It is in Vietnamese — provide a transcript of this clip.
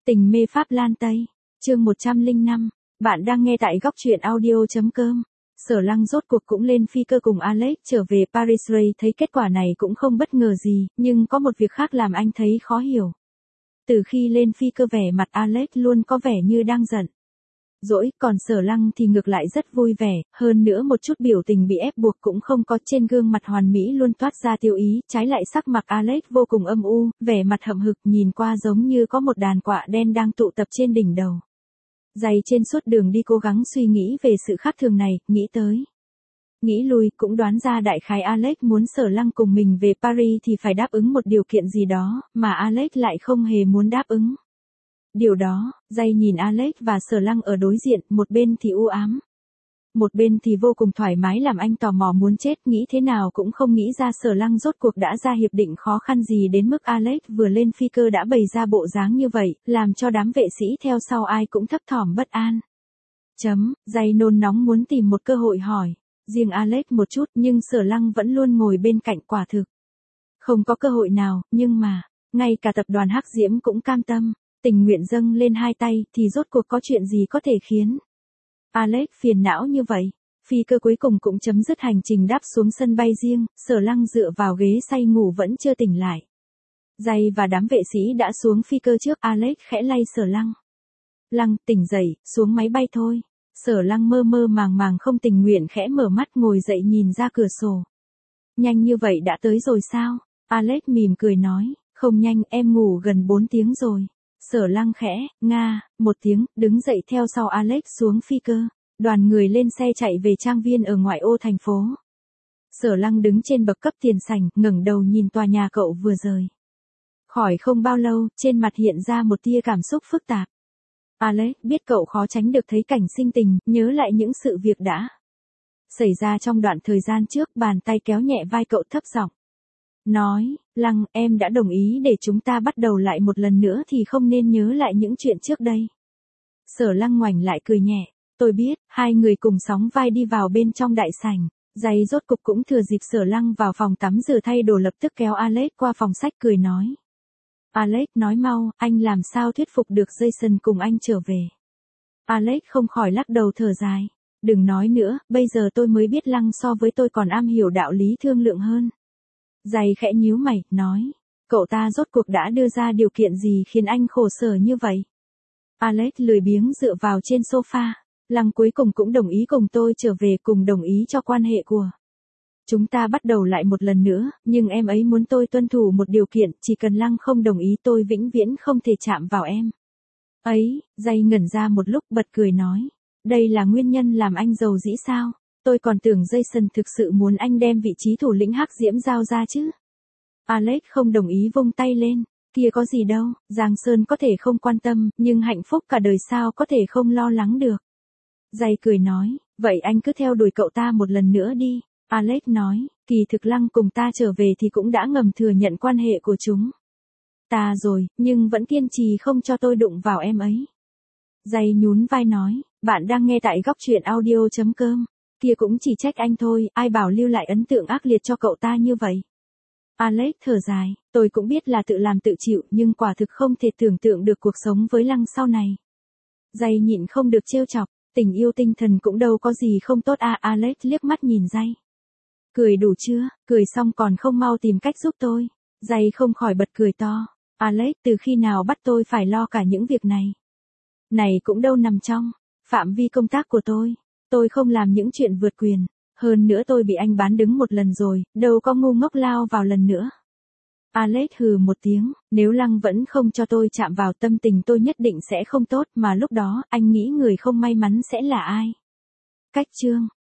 Tình mê Pháp Lan Tây, chương 105, bạn đang nghe tại góc truyện audio.com. Sở Lăng rốt cuộc cũng lên phi cơ cùng Alex trở về Paris. Ray thấy kết quả này cũng không bất ngờ gì, nhưng có một việc khác làm anh thấy khó hiểu. Từ khi lên phi cơ vẻ mặt Alex luôn có vẻ như đang giận dỗi, còn Sở Lăng thì ngược lại rất vui vẻ, hơn nữa một chút biểu tình bị ép buộc cũng không có, trên gương mặt hoàn mỹ luôn toát ra tiêu ý, trái lại sắc mặt Alex vô cùng âm u, vẻ mặt hậm hực, nhìn qua giống như có một đàn quạ đen đang tụ tập trên đỉnh đầu. Dày trên suốt đường đi cố gắng suy nghĩ về sự khác thường này, nghĩ tới, nghĩ lui, cũng đoán ra đại khái Alex muốn Sở Lăng cùng mình về Paris thì phải đáp ứng một điều kiện gì đó, mà Alex lại không hề muốn đáp ứng. Điều đó, Dày nhìn Alex và Sở Lăng ở đối diện, một bên thì u ám, một bên thì vô cùng thoải mái, làm anh tò mò muốn chết, nghĩ thế nào cũng không nghĩ ra Sở Lăng rốt cuộc đã ra hiệp định khó khăn gì đến mức Alex vừa lên phi cơ đã bày ra bộ dáng như vậy, làm cho đám vệ sĩ theo sau ai cũng thấp thỏm bất an. Dày nôn nóng muốn tìm một cơ hội hỏi riêng Alex một chút, nhưng Sở Lăng vẫn luôn ngồi bên cạnh, quả thực không có cơ hội nào, nhưng mà, ngay cả tập đoàn Hắc Diễm cũng cam tâm, tình nguyện dâng lên hai tay, thì rốt cuộc có chuyện gì có thể khiến Alex phiền não như vậy. Phi cơ cuối cùng cũng chấm dứt hành trình đáp xuống sân bay riêng, Sở Lăng dựa vào ghế say ngủ vẫn chưa tỉnh lại. Dày và đám vệ sĩ đã xuống phi cơ trước, Alex khẽ lay Sở Lăng. Lăng, tỉnh dậy, xuống máy bay thôi. Sở Lăng mơ mơ màng màng không tình nguyện khẽ mở mắt, ngồi dậy nhìn ra cửa sổ. Nhanh như vậy đã tới rồi sao? Alex mỉm cười nói, không nhanh, em ngủ gần 4 tiếng rồi. Sở Lăng khẽ, một tiếng, đứng dậy theo sau Alex xuống phi cơ. Đoàn người lên xe chạy về trang viên ở ngoại ô thành phố. Sở Lăng đứng trên bậc cấp tiền sảnh, ngẩng đầu nhìn tòa nhà cậu vừa rời khỏi không bao lâu, trên mặt hiện ra một tia cảm xúc phức tạp. Alex biết cậu khó tránh được thấy cảnh sinh tình, nhớ lại những sự việc đã xảy ra trong đoạn thời gian trước, bàn tay kéo nhẹ vai cậu thấp giọng nói, Lăng, em đã đồng ý để chúng ta bắt đầu lại một lần nữa thì không nên nhớ lại những chuyện trước đây. Sở Lăng ngoảnh lại cười nhẹ, tôi biết. Hai người cùng sóng vai đi vào bên trong đại sảnh. Dày rốt cục cũng thừa dịp Sở Lăng vào phòng tắm rửa thay đồ lập tức kéo Alex qua phòng sách, cười nói. Alex nói mau, anh làm sao thuyết phục được Jason cùng anh trở về. Alex không khỏi lắc đầu thở dài. Đừng nói nữa, bây giờ tôi mới biết Lăng so với tôi còn am hiểu đạo lý thương lượng hơn. Dày khẽ nhíu mày, nói, cậu ta rốt cuộc đã đưa ra điều kiện gì khiến anh khổ sở như vậy? Alex lười biếng dựa vào trên sofa. Lăng cuối cùng cũng đồng ý cùng tôi trở về, cùng đồng ý cho quan hệ của chúng ta bắt đầu lại một lần nữa, nhưng em ấy muốn tôi tuân thủ một điều kiện, chỉ cần Lăng không đồng ý tôi vĩnh viễn không thể chạm vào em ấy. Dày ngẩn ra một lúc, bật cười nói, đây là nguyên nhân làm anh giàu dĩ sao? Tôi còn tưởng Jason thực sự muốn anh đem vị trí thủ lĩnh Hắc Diễm giao ra chứ. Alex không đồng ý vung tay lên, kia có gì đâu, Giang Sơn có thể không quan tâm, nhưng hạnh phúc cả đời sao có thể không lo lắng được. Dày cười nói, vậy anh cứ theo đuổi cậu ta một lần nữa đi. Alex nói, kỳ thực Lăng cùng ta trở về thì cũng đã ngầm thừa nhận quan hệ của chúng ta rồi, nhưng vẫn kiên trì không cho tôi đụng vào em ấy. Dày nhún vai nói, bạn đang nghe tại góc truyện audio.com. Kia cũng chỉ trách anh thôi, ai bảo lưu lại ấn tượng ác liệt cho cậu ta như vậy. Alex thở dài, tôi cũng biết là tự làm tự chịu, nhưng quả thực không thể tưởng tượng được cuộc sống với Lăng sau này. Dày nhịn không được trêu chọc, tình yêu tinh thần cũng đâu có gì không tốt à. Alex liếc mắt nhìn Dày. Cười đủ chưa, cười xong còn không mau tìm cách giúp tôi. Dày không khỏi bật cười to. Alex, từ khi nào bắt tôi phải lo cả những việc này? Này cũng đâu nằm trong phạm vi công tác của tôi. Tôi không làm những chuyện vượt quyền. Hơn nữa tôi bị anh bán đứng một lần rồi, đâu có ngu ngốc lao vào lần nữa. Alex hừ một tiếng, nếu Lăng vẫn không cho tôi chạm vào, tâm tình tôi nhất định sẽ không tốt, mà lúc đó, anh nghĩ người không may mắn sẽ là ai? Cách chương